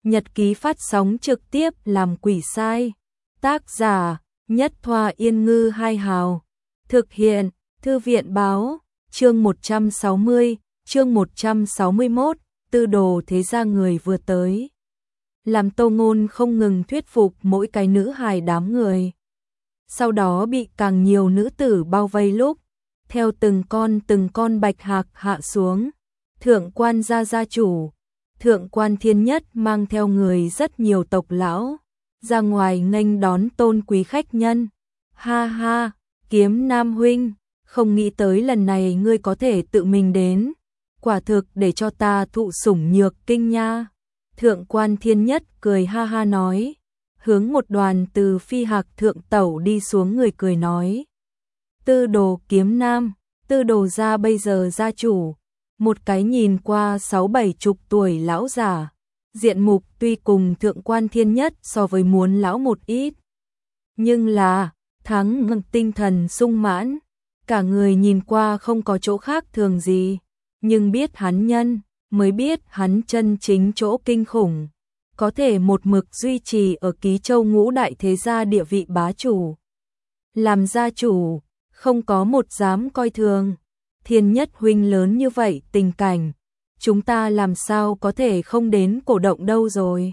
Nhật ký phát sóng trực tiếp làm quỷ sai. Tác giả Nhất Thoa Yên Ngư Hai Hào. Thực hiện Thư viện Báo. Chương 160, chương 161, Tư đồ thế gia người vừa tới. Làm Tô Ngôn không ngừng thuyết phục mỗi cái nữ hài đám người. Sau đó bị càng nhiều nữ tử bao vây lúc, theo từng con bạch hạc hạ xuống. Thượng quan gia chủ, Thượng quan Thiên Nhất mang theo người rất nhiều tộc lão, ra ngoài nghênh đón tôn quý khách nhân. Ha ha, Kiếm Nam huynh, không nghĩ tới lần này ngươi có thể tự mình đến, quả thực để cho ta thụ sủng nhược kinh nha. Thượng quan Thiên Nhất cười ha ha nói, hướng một đoàn từ phi hạc thượng tẩu đi xuống người cười nói. Tư đồ Kiếm Nam, tư đồ gia bây giờ gia chủ, một cái nhìn qua 60-70 tuổi lão giả, diện mục tuy cùng Thượng quan Thiên Nhất so với muốn lão một ít, nhưng là thắng ngừng tinh thần sung mãn, cả người nhìn qua không có chỗ khác thường gì, nhưng biết hắn nhân, mới biết hắn chân chính chỗ kinh khủng, có thể một mực duy trì ở Ký Châu ngũ đại thế gia địa vị bá chủ. Làm gia chủ, không có một dám coi thường. Thiên Nhất huynh lớn như vậy tình cảnh, chúng ta làm sao có thể không đến cổ động đâu rồi.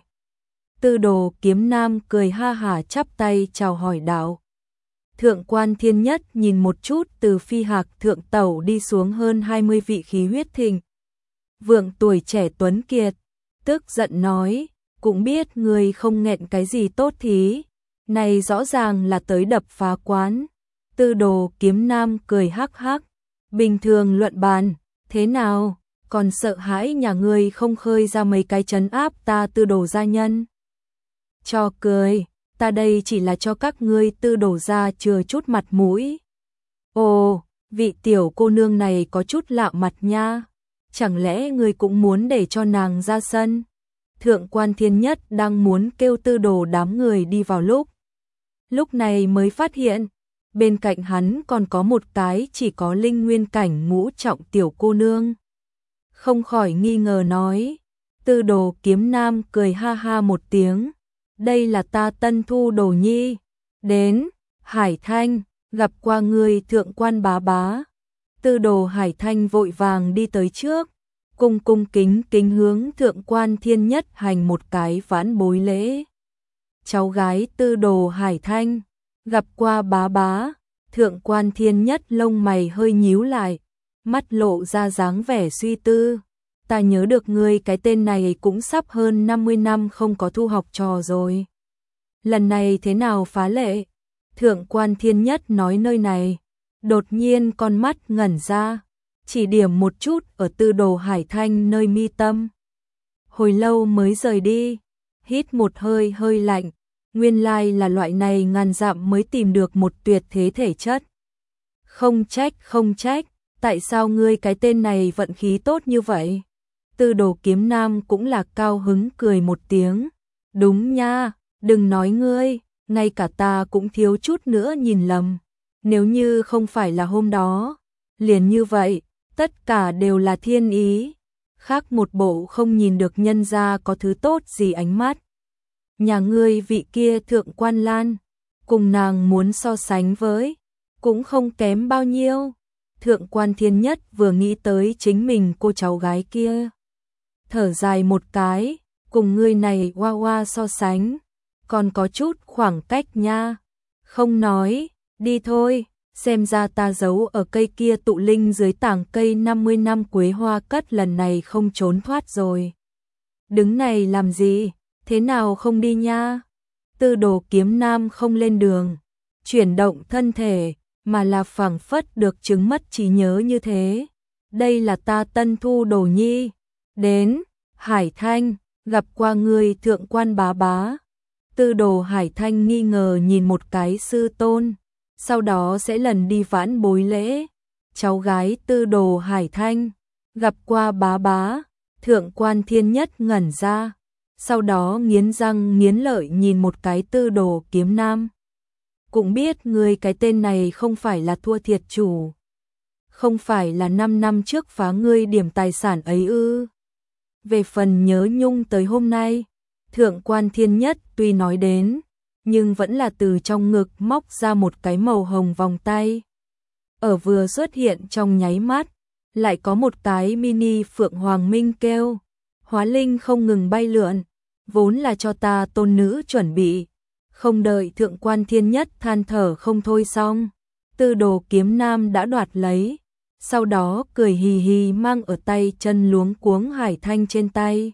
Tư đồ Kiếm Nam cười ha hả chắp tay chào hỏi đạo. Thượng quan Thiên Nhất nhìn một chút từ phi hạc thượng tẩu đi xuống hơn 20 vị khí huyết thịnh vượng tuổi trẻ tuấn kiệt, tức giận nói, cũng biết người không nghẹn cái gì tốt thí, này rõ ràng là tới đập phá quán. Tư đồ Kiếm Nam cười hắc hắc, bình thường luận bàn, thế nào, còn sợ hãi nhà ngươi không khơi ra mấy cái trấn áp ta tư đồ gia nhân. Cho cười, ta đây chỉ là cho các ngươi tư đồ gia chừa chút mặt mũi. Ồ, vị tiểu cô nương này có chút lạ mặt nha, chẳng lẽ ngươi cũng muốn để cho nàng ra sân? Thượng quan Thiên Nhất đang muốn kêu tư đồ đám người đi vào lúc này mới phát hiện, bên cạnh hắn còn có một cái chỉ có linh nguyên cảnh ngũ trọng tiểu cô nương. Không khỏi nghi ngờ nói, tư đồ Kiếm Nam cười ha ha một tiếng, đây là ta tân thu đồ nhi, đến, Hải Thanh, gặp qua người thượng quan bá bá. Tư đồ Hải Thanh vội vàng đi tới trước, cung kính hướng Thượng quan Thiên Nhất hành một cái vãn bối lễ. Cháu gái tư đồ Hải Thanh, gặp qua bá bá. Thượng quan Thiên Nhất lông mày hơi nhíu lại, mắt lộ ra dáng vẻ suy tư. Ta nhớ được ngươi cái tên này cũng sắp hơn 50 năm không có thu học trò rồi. Lần này thế nào phá lệ? Thượng quan Thiên Nhất nói nơi này, đột nhiên con mắt ngẩn ra, chỉ điểm một chút ở tư đồ Hải Thanh nơi mi tâm. Hồi lâu mới rời đi, hít một hơi lạnh. Nguyên lai là loại này ngàn dặm mới tìm được một tuyệt thế thể chất. Không trách, tại sao ngươi cái tên này vận khí tốt như vậy? Tư đồ Kiếm Nam cũng là cao hứng cười một tiếng. Đúng nha, đừng nói ngươi, ngay cả ta cũng thiếu chút nữa nhìn lầm. Nếu như không phải là hôm đó, liền như vậy, tất cả đều là thiên ý. Khác một bộ không nhìn được nhân gia có thứ tốt gì ánh mắt. Nhà ngươi vị kia Thượng quan Lan, cùng nàng muốn so sánh với, cũng không kém bao nhiêu. Thượng quan Thiên Nhất vừa nghĩ tới chính mình cô cháu gái kia, thở dài một cái, cùng ngươi này hoa hoa so sánh, còn có chút khoảng cách nha. Không nói, đi thôi, xem ra ta giấu ở cây kia tụ linh dưới tảng cây 50 năm quế hoa cất lần này không trốn thoát rồi. Đứng này làm gì? Thế nào không đi nha? Tư đồ Kiếm Nam không lên đường, chuyển động thân thể, mà là phảng phất được chứng mất trí nhớ như thế. Đây là ta tân thu đồ nhi. Đến, Hải Thanh, gặp qua người thượng quan bá bá. Tư đồ Hải Thanh nghi ngờ nhìn một cái sư tôn, sau đó sẽ lần đi vãn bối lễ. Cháu gái tư đồ Hải Thanh, gặp qua bá bá. Thượng quan Thiên Nhất ngẩn ra, sau đó nghiến răng nghiến lợi nhìn một cái tư đồ Kiếm Nam. Cũng biết người cái tên này không phải là thua thiệt chủ. Không phải là 5 năm trước phá ngươi điểm tài sản ấy ư? Về phần nhớ nhung tới hôm nay, Thượng quan Thiên Nhất tuy nói đến, nhưng vẫn là từ trong ngực móc ra một cái màu hồng vòng tay. Ở vừa xuất hiện trong nháy mắt, lại có một cái mini phượng hoàng minh kêu, hóa linh không ngừng bay lượn, vốn là cho ta tôn nữ chuẩn bị. Không đợi Thượng quan Thiên Nhất than thở không thôi xong, Tư Đồ Kiếm Nam đã đoạt lấy, sau đó cười hì hì mang ở tay chân luống cuống hải thanh trên tay.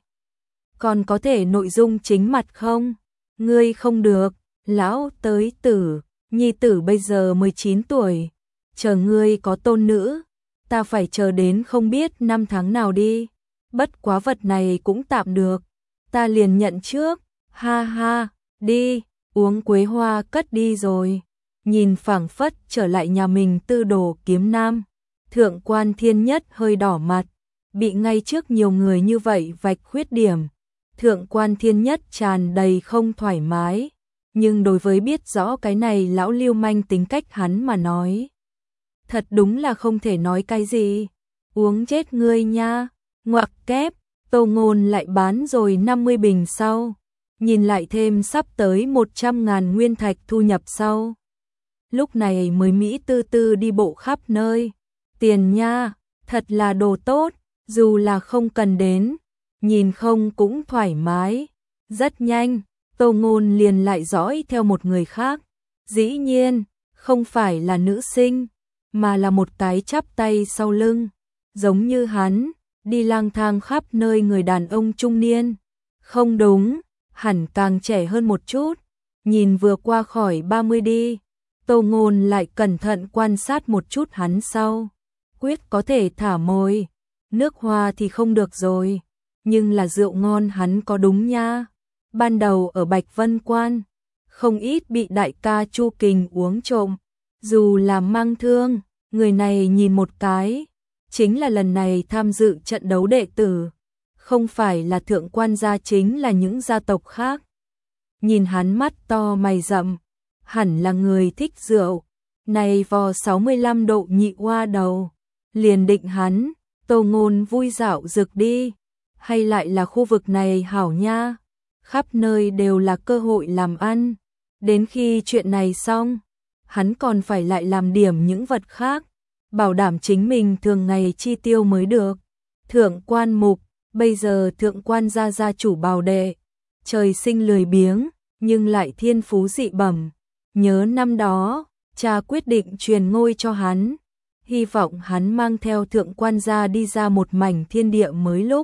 Còn có thể nội dung chính mặt không? Ngươi không được, lão tới tử, nhi tử bây giờ 19 tuổi, chờ ngươi có tôn nữ, ta phải chờ đến không biết năm tháng nào đi. Bất quá vật này cũng tạm được, ta liền nhận trước, ha ha, đi, uống quế hoa cất đi rồi. Nhìn phảng phất trở lại nhà mình Tư Đồ Kiếm Nam, Thượng quan Thiên Nhất hơi đỏ mặt, bị ngay trước nhiều người như vậy vạch khuyết điểm. Thượng quan Thiên Nhất tràn đầy không thoải mái, nhưng đối với biết rõ cái này lão lưu manh tính cách hắn mà nói, thật đúng là không thể nói cái gì. Uống chết ngươi nha, ngoặc kép, Tô Ngôn lại bán rồi 50 bình sau, nhìn lại thêm sắp tới 100.000 nguyên thạch thu nhập sau. Lúc này mới Mỹ tư tư đi bộ khắp nơi, tiền nha, thật là đồ tốt, dù là không cần đến, nhìn không cũng thoải mái. Rất nhanh, Tô Ngôn liền lại dõi theo một người khác, dĩ nhiên, không phải là nữ sinh, mà là một cái chắp tay sau lưng, giống như hắn, đi lang thang khắp nơi người đàn ông trung niên. Không đúng, hẳn càng trẻ hơn một chút, nhìn vừa qua khỏi 30 đi. Tô Ngôn lại cẩn thận quan sát một chút hắn sau, quyết có thể thả mồi, nước hoa thì không được rồi, nhưng là rượu ngon hắn có đúng nha. Ban đầu ở Bạch Vân Quan, không ít bị đại ca Chu Kình uống trộm, dù là mang thương, người này nhìn một cái, chính là lần này tham dự trận đấu đệ tử, không phải là thượng quan gia chính là những gia tộc khác. Nhìn hắn mắt to mày rậm, hẳn là người thích rượu, này vò 65 độ nhị hoa đầu, liền định hắn. Tô Ngôn vui dạo rực đi, hay lại là khu vực này hảo nha, khắp nơi đều là cơ hội làm ăn, đến khi chuyện này xong, hắn còn phải lại làm điểm những vật khác, bảo đảm chính mình thường ngày chi tiêu mới được. Thượng quan Mục, bây giờ thượng quan gia gia chủ bào đệ, trời sinh lười biếng, nhưng lại thiên phú dị bẩm, nhớ năm đó, cha quyết định truyền ngôi cho hắn, hy vọng hắn mang theo thượng quan gia đi ra một mảnh thiên địa mới. Lúc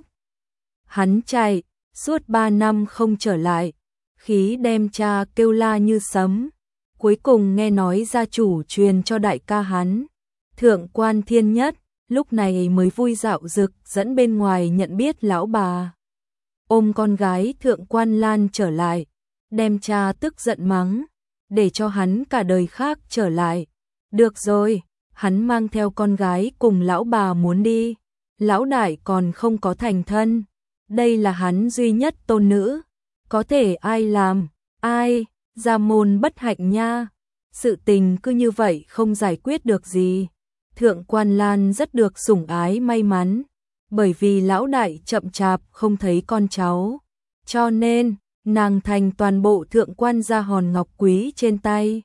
hắn chạy, suốt 3 năm không trở lại, khí đem cha kêu la như sấm, cuối cùng nghe nói gia chủ truyền cho đại ca hắn, Thượng quan Thiên Nhất, lúc này mới vui dạo rực dẫn bên ngoài nhận biết lão bà. Ôm con gái Thượng quan Lan trở lại, đem cha tức giận mắng, để cho hắn cả đời khác trở lại. Được rồi, hắn mang theo con gái cùng lão bà muốn đi, lão đại còn không có thành thân, đây là hắn duy nhất tôn nữ, có thể ai làm, ai, gia môn bất hạnh nha, sự tình cứ như vậy không giải quyết được gì. Thượng quan Lan rất được sủng ái may mắn, bởi vì lão đại chậm chạp không thấy con cháu, cho nên nàng thành toàn bộ thượng quan gia hòn ngọc quý trên tay.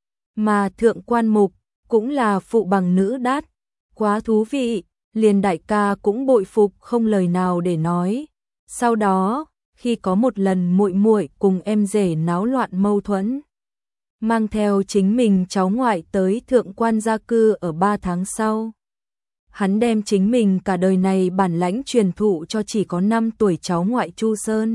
Mà thượng quan Mục cũng là phụ bằng nữ đát, quá thú vị, liền đại ca cũng bội phục không lời nào để nói. Sau đó, khi có một lần muội muội cùng em rể náo loạn mâu thuẫn, mang theo chính mình cháu ngoại tới thượng quan gia cư ở 3 tháng sau. Hắn đem chính mình cả đời này bản lãnh truyền thụ cho chỉ có 5 tuổi cháu ngoại Chu Sơn.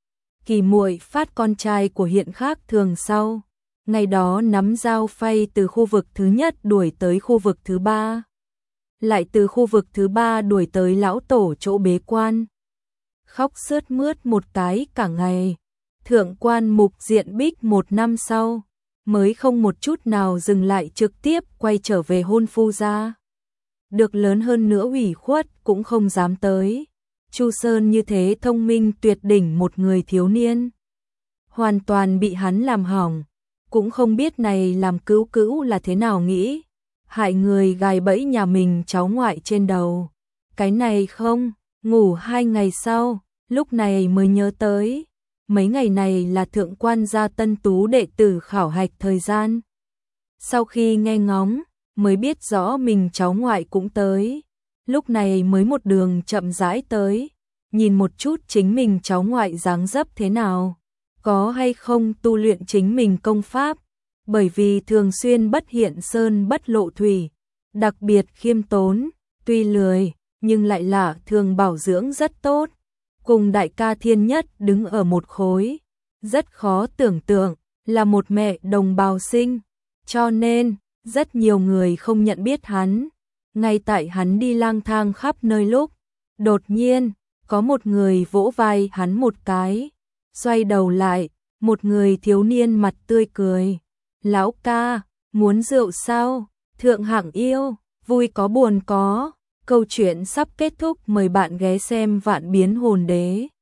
Kỳ muội phát con trai của hiện khác thường sau, ngày đó nắm dao phay từ khu vực thứ nhất đuổi tới khu vực thứ 3, lại từ khu vực thứ 3 đuổi tới lão tổ chỗ bế quan. Khóc sướt mướt một cái cả ngày, thượng quan Mục diện bích 1 năm sau, mới không một chút nào dừng lại trực tiếp quay trở về hôn phu gia. Được lớn hơn nữa ủy khuất cũng không dám tới. Chu Sơn như thế thông minh tuyệt đỉnh một người thiếu niên, hoàn toàn bị hắn làm hỏng, cũng không biết này làm cứu cữu là thế nào nghĩ, hại người gài bẫy nhà mình cháu ngoại trên đầu. Cái này không, ngủ 2 ngày sau, lúc này mới nhớ tới, mấy ngày này là thượng quan gia tân tú đệ tử khảo hạch thời gian. Sau khi nghe ngóng, mới biết rõ mình cháu ngoại cũng tới. Lúc này mới một đường chậm rãi tới, nhìn một chút chính mình cháu ngoại dáng dấp thế nào, có hay không tu luyện chính mình công pháp, bởi vì thường xuyên bất hiện sơn bất lộ thủy, đặc biệt khiêm tốn, tuy lười, nhưng lại là thường bảo dưỡng rất tốt, cùng đại ca Thiên Nhất đứng ở một khối, rất khó tưởng tượng, là một mẹ đồng bào sinh, cho nên, rất nhiều người không nhận biết hắn. Ngay tại hắn đi lang thang khắp nơi lúc, đột nhiên, có một người vỗ vai hắn một cái, xoay đầu lại, một người thiếu niên mặt tươi cười. Lão ca, muốn rượu sao? Thượng hạng yêu, vui có buồn có. Câu chuyện sắp kết thúc, mời bạn ghé xem Vạn Biến Hồn Đế.